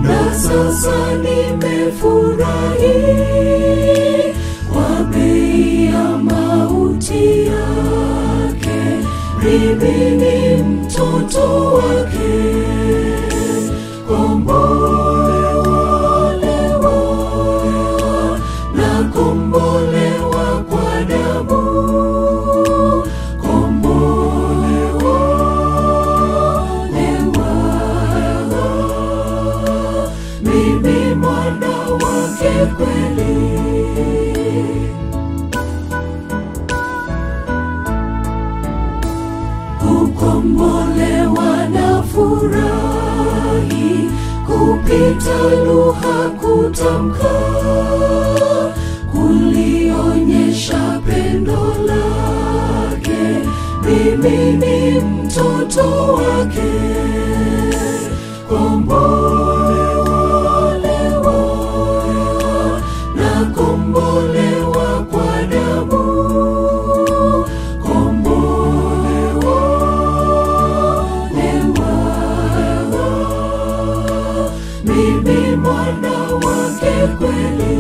na sasa nimefurahi kwa bei ya mauti yake. Mimi ni mtoto wake, kombolewa na kombolewa kwa damu. Mimi mwana wake kweli. Kukombolewa na furahi kupita lugha kutamka, kulionyesha pendo lake. Mimi ni mtoto wake, na kombolewa kwa damu. Mimi mwana wake kweli.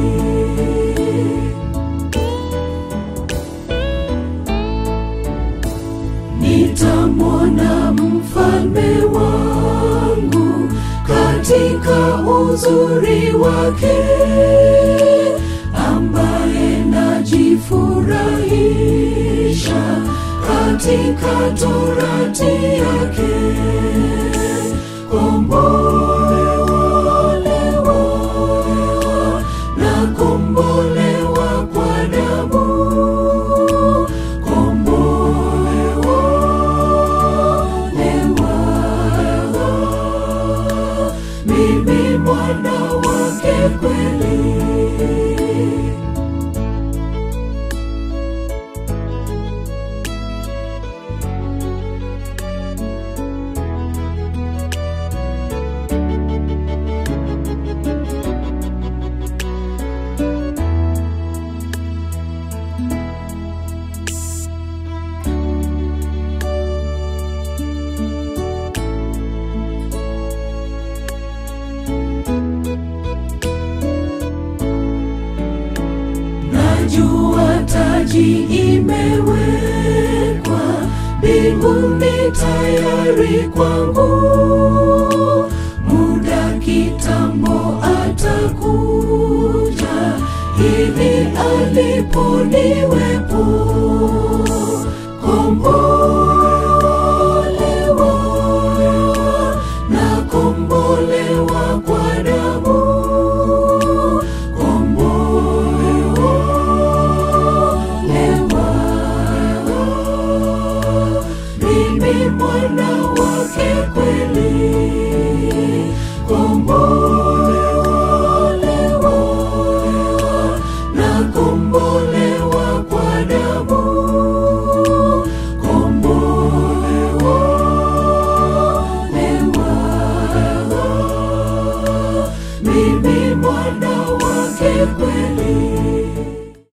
Nitamwona mfalme wangu katika uzuri wake, ambaye najifurahisha katika torati yake. Na kombolewa kwa damu. Mimi mwana wake kweli. Najua taji imewekwa mbinguni tayari kwangu. Muda kitambo atakuja ili alipo niwepo. Kombolewa na kombolewa kwa damu. Mimi mwana wake kweli.